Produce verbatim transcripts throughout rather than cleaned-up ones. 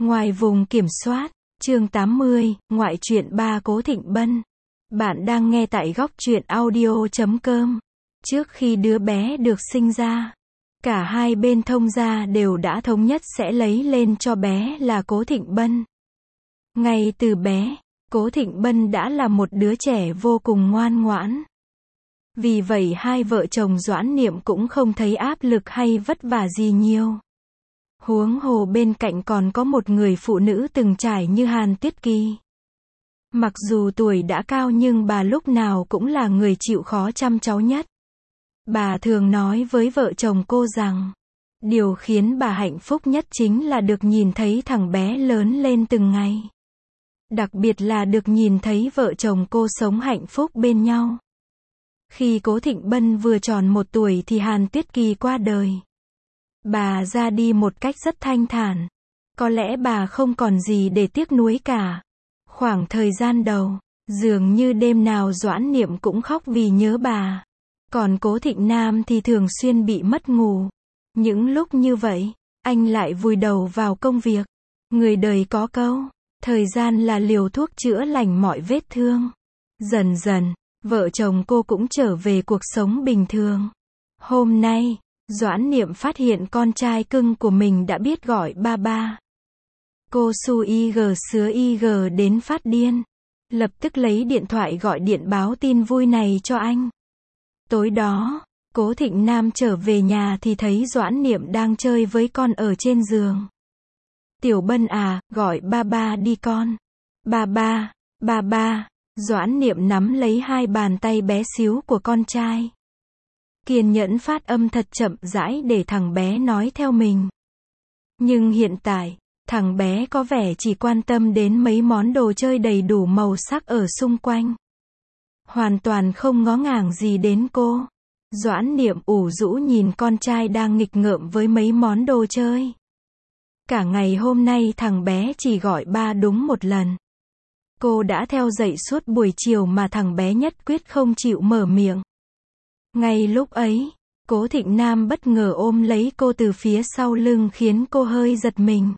Ngoài vùng kiểm soát, chương tám mươi, ngoại truyện ba Cố Thịnh Bân. Bạn đang nghe tại góc truyện audio chấm com. Trước khi đứa bé được sinh ra, cả hai bên thông gia đều đã thống nhất sẽ lấy lên cho bé là Cố Thịnh Bân. Ngay từ bé, Cố Thịnh Bân đã là một đứa trẻ vô cùng ngoan ngoãn. Vì vậy hai vợ chồng Doãn Niệm cũng không thấy áp lực hay vất vả gì nhiều. Huống hồ bên cạnh còn có một người phụ nữ từng trải như Hàn Tuyết Kỳ. Mặc dù tuổi đã cao nhưng bà lúc nào cũng là người chịu khó chăm cháu nhất. Bà thường nói với vợ chồng cô rằng, điều khiến bà hạnh phúc nhất chính là được nhìn thấy thằng bé lớn lên từng ngày. Đặc biệt là được nhìn thấy vợ chồng cô sống hạnh phúc bên nhau. Khi Cố Thịnh Bân vừa tròn một tuổi thì Hàn Tuyết Kỳ qua đời. Bà ra đi một cách rất thanh thản. Có lẽ bà không còn gì để tiếc nuối cả. Khoảng thời gian đầu, dường như đêm nào Doãn Niệm cũng khóc vì nhớ bà. Còn Cố Thịnh Nam thì thường xuyên bị mất ngủ. Những lúc như vậy, anh lại vùi đầu vào công việc. Người đời có câu, thời gian là liều thuốc chữa lành mọi vết thương. Dần dần, vợ chồng cô cũng trở về cuộc sống bình thường. Hôm nay, Doãn Niệm phát hiện con trai cưng của mình đã biết gọi ba ba. Cô su y gờ sứa y gờ đến phát điên. Lập tức lấy điện thoại gọi điện báo tin vui này cho anh. Tối đó, Cố Thịnh Nam trở về nhà thì thấy Doãn Niệm đang chơi với con ở trên giường. Tiểu Bân à, gọi ba ba đi con. Ba ba, ba ba. Doãn Niệm nắm lấy hai bàn tay bé xíu của con trai. Kiên nhẫn phát âm thật chậm rãi để thằng bé nói theo mình. Nhưng hiện tại, thằng bé có vẻ chỉ quan tâm đến mấy món đồ chơi đầy đủ màu sắc ở xung quanh. Hoàn toàn không ngó ngàng gì đến cô. Doãn Niệm ủ rũ nhìn con trai đang nghịch ngợm với mấy món đồ chơi. Cả ngày hôm nay thằng bé chỉ gọi ba đúng một lần. Cô đã theo dậy suốt buổi chiều mà thằng bé nhất quyết không chịu mở miệng. Ngay lúc ấy, Cố Thịnh Nam bất ngờ ôm lấy cô từ phía sau lưng khiến cô hơi giật mình.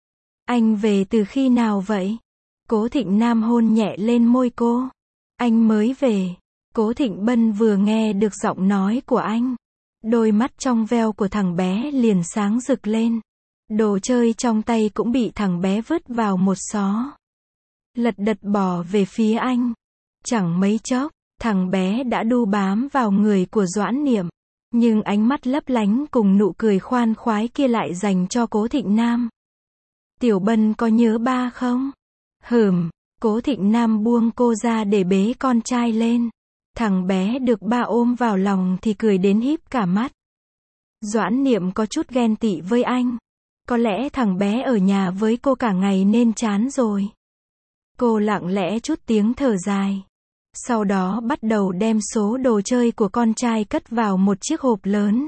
Anh về từ khi nào vậy? Cố Thịnh Nam hôn nhẹ lên môi cô. Anh mới về. Cố Thịnh Bân vừa nghe được giọng nói của anh. Đôi mắt trong veo của thằng bé liền sáng rực lên. Đồ chơi trong tay cũng bị thằng bé vứt vào một xó. Lật đật bò về phía anh. Chẳng mấy chốc, thằng bé đã đu bám vào người của Doãn Niệm. Nhưng ánh mắt lấp lánh cùng nụ cười khoan khoái kia lại dành cho Cố Thịnh Nam. Tiểu Bân có nhớ ba không? Hừm, Cố Thịnh Nam buông cô ra để bế con trai lên. Thằng bé được ba ôm vào lòng thì cười đến híp cả mắt. Doãn Niệm có chút ghen tị với anh. Có lẽ thằng bé ở nhà với cô cả ngày nên chán rồi. Cô lặng lẽ chút tiếng thở dài. Sau đó bắt đầu đem số đồ chơi của con trai cất vào một chiếc hộp lớn.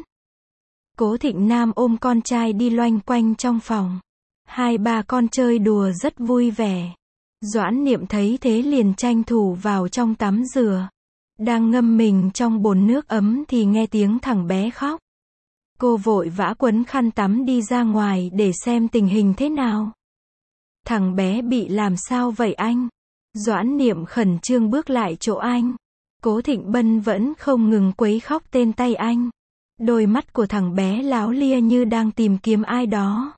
Cố Thịnh Nam ôm con trai đi loanh quanh trong phòng. Hai ba con chơi đùa rất vui vẻ. Doãn Niệm thấy thế liền tranh thủ vào trong tắm rửa. Đang ngâm mình trong bồn nước ấm thì nghe tiếng thằng bé khóc. Cô vội vã quấn khăn tắm đi ra ngoài để xem tình hình thế nào. Thằng bé bị làm sao vậy anh? Doãn Niệm khẩn trương bước lại chỗ anh. Cố Thịnh Bân vẫn không ngừng quấy khóc tên tay anh. Đôi mắt của thằng bé láo lia như đang tìm kiếm ai đó.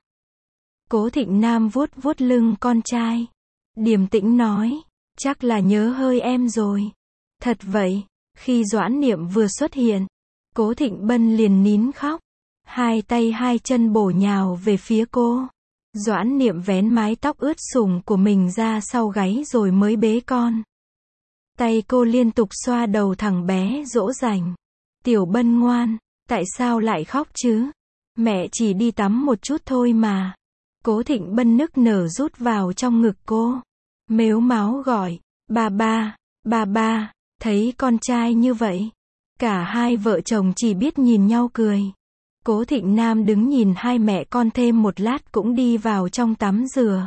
Cố Thịnh Nam vuốt vuốt lưng con trai. Điềm tĩnh nói, chắc là nhớ hơi em rồi. Thật vậy, khi Doãn Niệm vừa xuất hiện, Cố Thịnh Bân liền nín khóc. Hai tay hai chân bổ nhào về phía cô. Doãn Niệm vén mái tóc ướt sũng của mình ra sau gáy rồi mới bế con. Tay cô liên tục xoa đầu thằng bé dỗ dành. Tiểu Bân ngoan, tại sao lại khóc chứ? Mẹ chỉ đi tắm một chút thôi mà. Cố Thịnh Bân nức nở rút vào trong ngực cô. Mếu máo gọi, ba ba, ba ba. Thấy con trai như vậy, cả hai vợ chồng chỉ biết nhìn nhau cười. Cố Thịnh Nam đứng nhìn hai mẹ con thêm một lát cũng đi vào trong tắm rửa.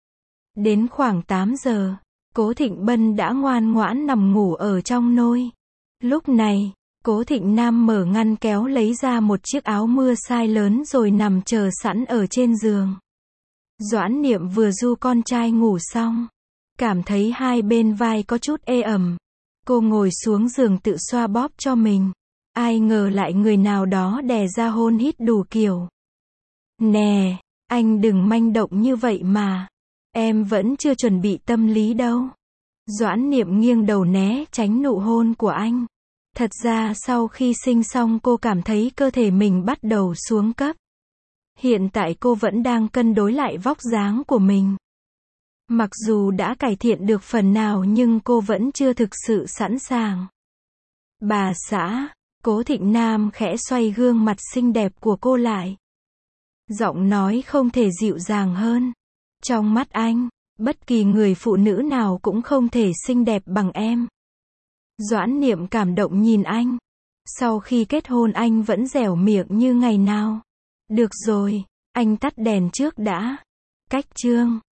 Đến khoảng tám giờ, Cố Thịnh Bân đã ngoan ngoãn nằm ngủ ở trong nôi. Lúc này, Cố Thịnh Nam mở ngăn kéo lấy ra một chiếc áo mưa size lớn rồi nằm chờ sẵn ở trên giường. Doãn Niệm vừa du con trai ngủ xong, cảm thấy hai bên vai có chút ê ẩm. Cô ngồi xuống giường tự xoa bóp cho mình. Ai ngờ lại người nào đó đè ra hôn hít đủ kiểu. Nè, anh đừng manh động như vậy mà. Em vẫn chưa chuẩn bị tâm lý đâu. Doãn Niệm nghiêng đầu né tránh nụ hôn của anh. Thật ra sau khi sinh xong cô cảm thấy cơ thể mình bắt đầu xuống cấp. Hiện tại cô vẫn đang cân đối lại vóc dáng của mình. Mặc dù đã cải thiện được phần nào nhưng cô vẫn chưa thực sự sẵn sàng. Bà xã, Cố Thịnh Nam khẽ xoay gương mặt xinh đẹp của cô lại. Giọng nói không thể dịu dàng hơn. Trong mắt anh, bất kỳ người phụ nữ nào cũng không thể xinh đẹp bằng em. Doãn Niệm cảm động nhìn anh. Sau khi kết hôn anh vẫn dẻo miệng như ngày nào. Được rồi, anh tắt đèn trước đã. Cách chương